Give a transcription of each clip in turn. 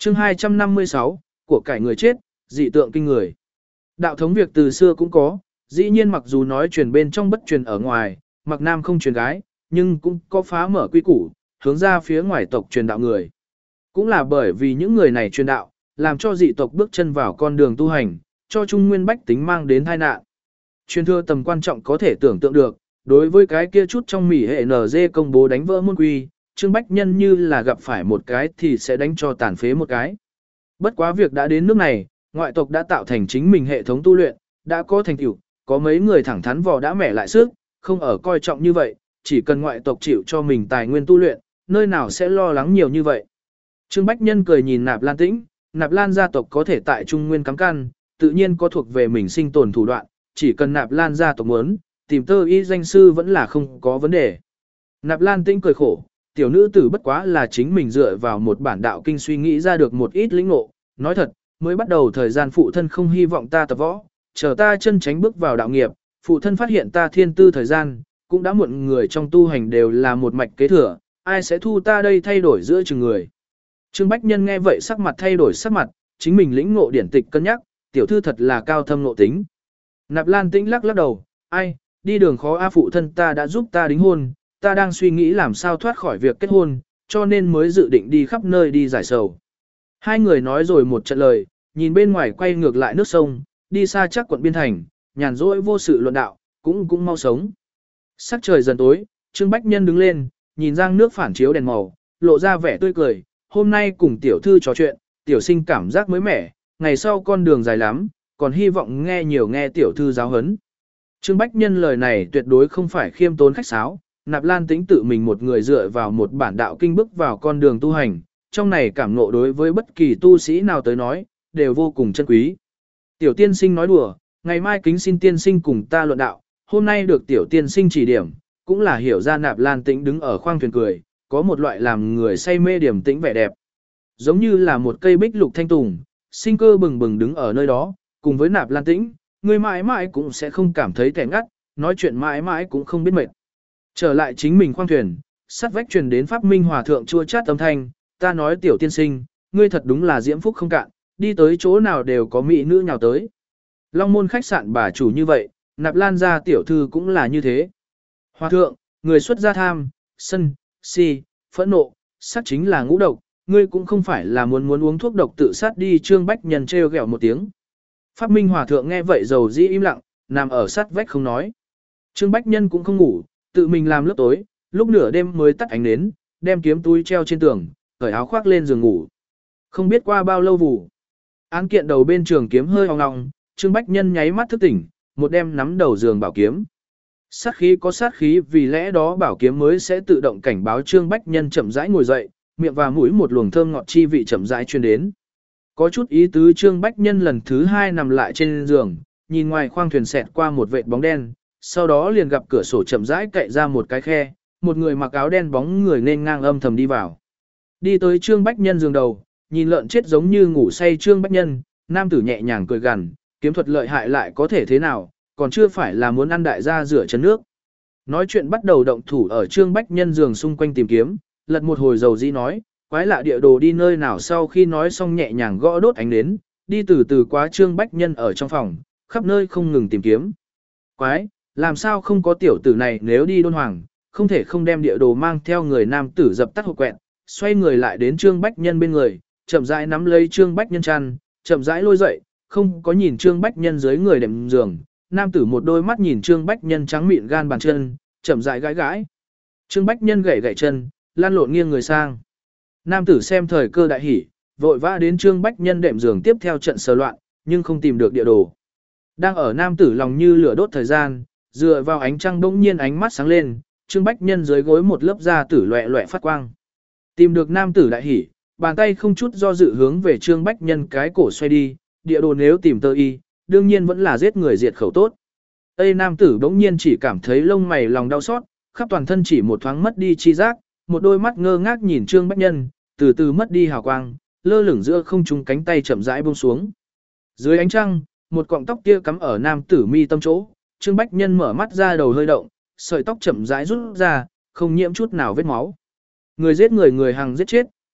Chương 256, của cải người chết, dị tượng kinh người. Đạo thống việc từ xưa cũng có, dĩ nhiên mặc dù nói truyền bên trong bất truyền ở ngoài, mặc nam không truyền gái, nhưng cũng có phá mở quy củ, hướng ra phía ngoài tộc truyền đạo người. Cũng là bởi vì những người này truyền đạo, làm cho dị tộc bước chân vào con đường tu hành, cho trung nguyên bách tính mang đến tai nạn. Truyền thừa tầm quan trọng có thể tưởng tượng được, đối với cái kia chút trong mỉ hệ NG công bố đánh vỡ môn quy, Trương Bách Nhân như là gặp phải một cái thì sẽ đánh cho tàn phế một cái. Bất quá việc đã đến nước này, ngoại tộc đã tạo thành chính mình hệ thống tu luyện, đã có thành tựu, có mấy người thẳng thắn vò đã mẻ lại sức, không ở coi trọng như vậy, chỉ cần ngoại tộc chịu cho mình tài nguyên tu luyện, nơi nào sẽ lo lắng nhiều như vậy. Trương Bách Nhân cười nhìn Nạp Lan Tĩnh, Nạp Lan gia tộc có thể tại Trung Nguyên cắm căn, tự nhiên có thuộc về mình sinh tồn thủ đoạn, chỉ cần Nạp Lan gia tộc muốn, tìm tơ y danh sư vẫn là không có vấn đề. Nạp Lan Tĩnh cười khổ, tiểu nữ tử bất quá là chính mình dựa vào một bản đạo kinh suy nghĩ ra được một ít lĩnh ngộ, nói thật, mới bắt đầu thời gian phụ thân không hy vọng ta tập võ, chờ ta chân tránh bước vào đạo nghiệp, phụ thân phát hiện ta thiên tư thời gian, cũng đã muộn, người trong tu hành đều là một mạch kế thừa, ai sẽ thu ta đây thay đổi giữa chừng người. Trương Bách Nhân nghe vậy sắc mặt thay đổi sắc mặt, chính mình lĩnh ngộ điển tịch cân nhắc, tiểu thư thật là cao thâm ngộ tính. Nạp Lan Tĩnh lắc lắc đầu, ai, đi đường khó a, phụ thân ta đã giúp ta đính hôn, ta đang suy nghĩ làm sao thoát khỏi việc kết hôn, cho nên mới dự định đi khắp nơi đi giải sầu. Hai người nói rồi một trận lời, nhìn bên ngoài quay ngược lại nước sông, đi xa chắc quận biên thành, nhàn rỗi vô sự luận đạo, cũng mau sống. Sắc trời dần tối, Trương Bách Nhân đứng lên, nhìn giang nước phản chiếu đèn màu, lộ ra vẻ tươi cười, hôm nay cùng tiểu thư trò chuyện, tiểu sinh cảm giác mới mẻ, ngày sau con đường dài lắm, còn hy vọng nghe tiểu thư giáo huấn. Trương Bách Nhân lời này tuyệt đối không phải khiêm tốn khách sáo, Nạp Lan Tĩnh tự mình một người dựa vào một bản đạo kinh bước vào con đường tu hành, trong này cảm ngộ đối với bất kỳ tu sĩ nào tới nói, đều vô cùng chân quý. Tiểu tiên sinh nói đùa, ngày mai kính xin tiên sinh cùng ta luận đạo, hôm nay được tiểu tiên sinh chỉ điểm, cũng là hiểu ra. Nạp Lan Tĩnh đứng ở khoang thuyền cười, có một loại làm người say mê điểm tĩnh vẻ đẹp. Giống như là một cây bích lục thanh tùng, sinh cơ bừng bừng đứng ở nơi đó, cùng với Nạp Lan Tĩnh, người mãi mãi cũng sẽ không cảm thấy tẻ ngắt, nói chuyện mãi mãi cũng không biết mệt. Trở lại chính mình khoang thuyền, sát vách truyền đến Pháp Minh Hòa thượng chua chát âm thanh, ta nói tiểu tiên sinh, ngươi thật đúng là diễm phúc không cạn, đi tới chỗ nào đều có mỹ nữ nhào tới. Long môn khách sạn bà chủ như vậy, Nạp Lan gia tiểu thư cũng là như thế. Hòa thượng, người xuất gia tham, sân, si, phẫn nộ, sát chính là ngũ độc, ngươi cũng không phải là muốn uống thuốc độc tự sát đi. Trương Bách Nhân trêu ghẹo một tiếng. Pháp Minh Hòa thượng nghe vậy dầu dĩ im lặng, nằm ở sát vách không nói. Trương Bách Nhân cũng không ngủ, tự mình làm lớp tối, lúc nửa đêm mới tắt ánh nến, đem kiếm túi treo trên tường, cởi áo khoác lên giường ngủ. Không biết qua bao lâu vụ. Án kiện đầu bên trường kiếm hơi ong ong, Trương Bách Nhân nháy mắt thức tỉnh, một đem nắm đầu giường bảo kiếm. Sát khí có sát khí, vì lẽ đó bảo kiếm mới sẽ tự động cảnh báo. Trương Bách Nhân chậm rãi ngồi dậy, miệng và mũi một luồng thơm ngọt chi vị chậm rãi truyền đến. Có chút ý tứ. Trương Bách Nhân lần thứ hai nằm lại trên giường, nhìn ngoài khoang thuyền xẹt qua một vệt bóng đen, sau đó liền gặp cửa sổ chậm rãi cậy ra một cái khe, một người mặc áo đen bóng người nên ngang âm thầm đi vào. Đi tới Trương Bách Nhân giường đầu, nhìn lợn chết giống như ngủ say Trương Bách Nhân, nam tử nhẹ nhàng cười gằn, kiếm thuật lợi hại lại có thể thế nào, còn chưa phải là muốn ăn đại gia rửa chân nước. Nói chuyện bắt đầu động thủ ở Trương Bách Nhân giường xung quanh tìm kiếm, lật một hồi dầu dĩ nói, quái lạ địa đồ đi nơi nào. Sau khi nói xong nhẹ nhàng gõ đốt ánh nến, đi từ từ qua Trương Bách Nhân ở trong phòng, khắp nơi không ngừng tìm kiếm. Quái, làm sao không có tiểu tử này, nếu đi Đôn Hoàng, không thể không đem địa đồ mang theo người. Nam tử dập tắt hộp quẹt, xoay người lại đến Trương Bách Nhân bên người, chậm rãi nắm lấy Trương Bách Nhân chăn, chậm rãi lôi dậy, không có nhìn Trương Bách Nhân dưới người đệm giường. Nam tử một đôi mắt nhìn Trương Bách Nhân trắng mịn gan bàn chân, chậm rãi gãi gãi. Trương Bách Nhân gảy gảy chân, lăn lộn nghiêng người sang. Nam tử xem thời cơ đại hỉ, vội vã đến Trương Bách Nhân đệm giường tiếp theo trận sờ loạn, nhưng không tìm được địa đồ. Đang ở nam tử lòng như lửa đốt thời gian, dựa vào ánh trăng bỗng nhiên ánh mắt sáng lên, Trương Bách Nhân dưới gối một lớp da tử loẹ loẹ phát quang. Tìm được nam tử đại hỉ, bàn tay không chút do dự hướng về Trương Bách Nhân cái cổ xoay đi, địa đồ nếu tìm tơ y, đương nhiên vẫn là giết người diệt khẩu tốt. Tây nam tử bỗng nhiên chỉ cảm thấy lông mày lòng đau xót, khắp toàn thân chỉ một thoáng mất đi chi giác, một đôi mắt ngơ ngác nhìn Trương Bách Nhân, từ từ mất đi hào quang, lơ lửng giữa không trung, cánh tay chậm rãi buông xuống. Dưới ánh trăng, một cọng tóc kia cắm ở nam tử mi tâm chỗ, Trương Bách Nhân mở mắt ra, đầu hơi động, sợi tóc chậm rãi rút ra, không nhiễm chút nào vết máu. Người giết người, người hằng giết chết,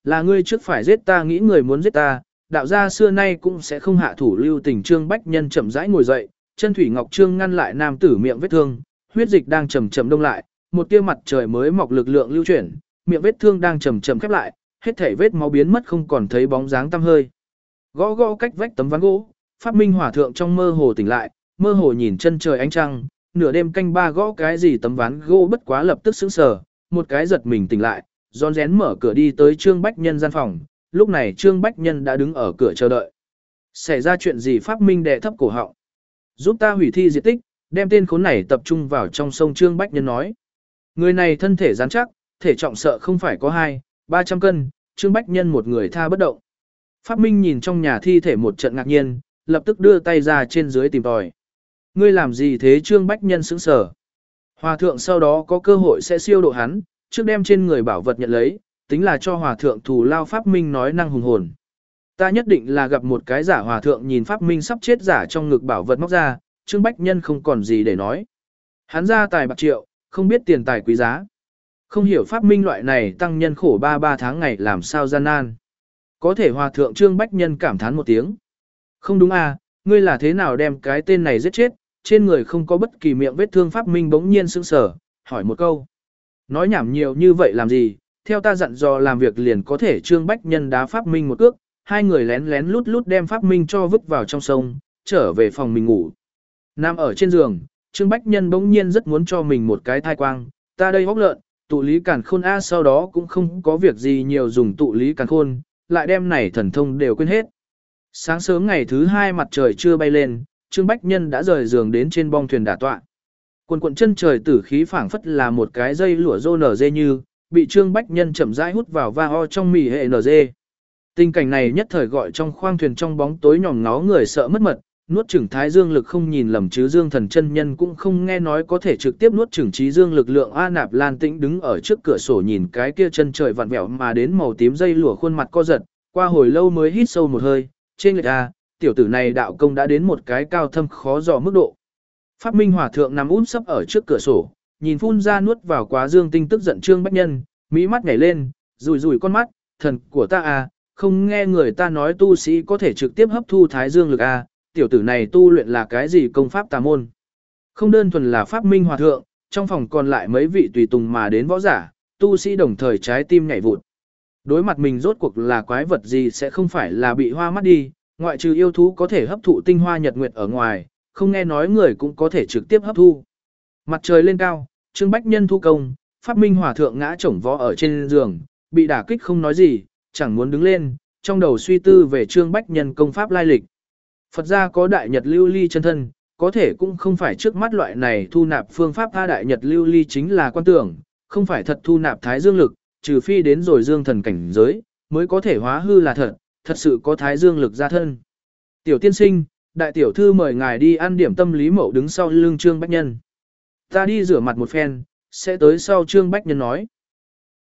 là ngươi trước phải giết ta nghĩ người muốn giết ta, đạo gia xưa nay cũng sẽ không hạ thủ lưu tình. Trương Bách Nhân chậm rãi ngồi dậy, chân thủy ngọc trương ngăn lại nam tử miệng vết thương, huyết dịch đang chậm chậm đông lại, một tia mặt trời mới mọc lực lượng lưu chuyển, miệng vết thương đang chậm chậm khép lại, hết thảy vết máu biến mất không còn thấy bóng dáng tăm hơi. Gõ gõ cách vách tấm ván gỗ, Pháp Minh Hòa thượng trong mơ hồ tỉnh lại, mơ hồ nhìn chân trời ánh trăng, nửa đêm canh ba gõ cái gì tấm ván gỗ bất quá lập tức sững sờ, một cái giật mình tỉnh lại, rón rén mở cửa đi tới Trương Bách Nhân gian phòng, lúc này Trương Bách Nhân đã đứng ở cửa chờ đợi. Xảy ra chuyện gì? Pháp Minh đè thấp cổ họng. Giúp ta hủy thi diệt tích, đem tên khốn này tập trung vào trong sông. Trương Bách Nhân nói. Người này thân thể rắn chắc, thể trọng sợ không phải có 200-300 cân, Trương Bách Nhân một người tha bất động. Pháp Minh nhìn trong nhà thi thể một trận ngạc nhiên, lập tức đưa tay ra trên dưới tìm tòi. Ngươi làm gì thế? Trương Bách Nhân sững sờ. Hòa thượng sau đó có cơ hội sẽ siêu độ hắn, trước đem trên người bảo vật nhận lấy, tính là cho hòa thượng thù lao. Pháp Minh nói năng hùng hồn. Ta nhất định là gặp một cái giả. Hòa thượng nhìn Pháp Minh sắp chết giả trong ngực bảo vật móc ra, Trương Bách Nhân không còn gì để nói. Hắn ra tài bạc triệu, không biết tiền tài quý giá. Không hiểu Pháp Minh loại này tăng nhân khổ 3 tháng ngày làm sao gian nan. Có thể hòa thượng. Trương Bách Nhân cảm thán một tiếng. Không đúng à, ngươi là thế nào đem cái tên này giết chết, trên người không có bất kỳ miệng vết thương. Pháp Minh bỗng nhiên sững sờ, hỏi một câu. Nói nhảm nhiều như vậy làm gì, theo ta dặn dò làm việc liền có thể. Trương Bách Nhân đá Pháp Minh một cước, hai người lén lén lút lút đem Pháp Minh cho vứt vào trong sông, trở về phòng mình ngủ. Nằm ở trên giường, Trương Bách Nhân bỗng nhiên rất muốn cho mình một cái thai quang, ta đây hốc lợn, tụ lý càn khôn a. Sau đó cũng không có việc gì nhiều dùng tụ lý càn khôn, lại đem này thần thông đều quên hết. Sáng sớm ngày thứ hai mặt trời chưa bay lên, Trương Bách Nhân đã rời giường đến trên bong thuyền đả tọa. Quần quần chân trời tử khí phảng phất là một cái dây lụa rô nở dê như, bị Trương Bách Nhân chậm rãi hút vào va ho trong mì hệ nở dê. Tình cảnh này nhất thời gọi trong khoang thuyền trong bóng tối nhòm ngó người sợ mất mật, nuốt chửng thái dương lực không nhìn lầm chứ Dương Thần chân nhân cũng không nghe nói có thể trực tiếp nuốt chửng trí dương lực lượng. A Nạp Lan Tĩnh đứng ở trước cửa sổ nhìn cái kia chân trời vặn vẹo mà đến màu tím dây lụa, khuôn mặt co giật, qua hồi lâu mới hít sâu một hơi, trên lệch a, tiểu tử này đạo công đã đến một cái cao thâm khó dò mức độ. Pháp Minh Hòa thượng nằm úp sấp ở trước cửa sổ, nhìn phun ra nuốt vào quá dương tinh tức giận Trương Bách Nhân, mỹ mắt nhảy lên, rủi rủi con mắt, thần của ta à, không nghe người ta nói tu sĩ có thể trực tiếp hấp thu thái dương lực à, tiểu tử này tu luyện là cái gì công pháp tà môn. Không đơn thuần là Pháp Minh Hòa thượng, trong phòng còn lại mấy vị tùy tùng mà đến võ giả, tu sĩ đồng thời trái tim nhảy vụt. Đối mặt mình rốt cuộc là quái vật gì sẽ không phải là bị hoa mắt đi, ngoại trừ yêu thú có thể hấp thụ tinh hoa nhật nguyệt ở ngoài, không nghe nói người cũng có thể trực tiếp hấp thu. Mặt trời lên cao, Trương Bách Nhân thu công, Pháp Minh Hòa thượng ngã chổng vó ở trên giường, bị đả kích không nói gì, chẳng muốn đứng lên, trong đầu suy tư về Trương Bách Nhân công pháp lai lịch. Phật gia có đại nhật lưu ly chân thân, có thể cũng không phải trước mắt loại này thu nạp phương pháp. A đại nhật lưu ly chính là quan tưởng, không phải thật thu nạp thái dương lực, trừ phi đến rồi dương thần cảnh giới, mới có thể hóa hư là thật, thật sự có thái dương lực ra thân. Tiểu tiên sinh, đại tiểu thư mời ngài đi ăn điểm tâm. Lý Mậu đứng sau lưng Trương Bách Nhân. Ta đi rửa mặt một phen, sẽ tới sau. Trương Bách Nhân nói.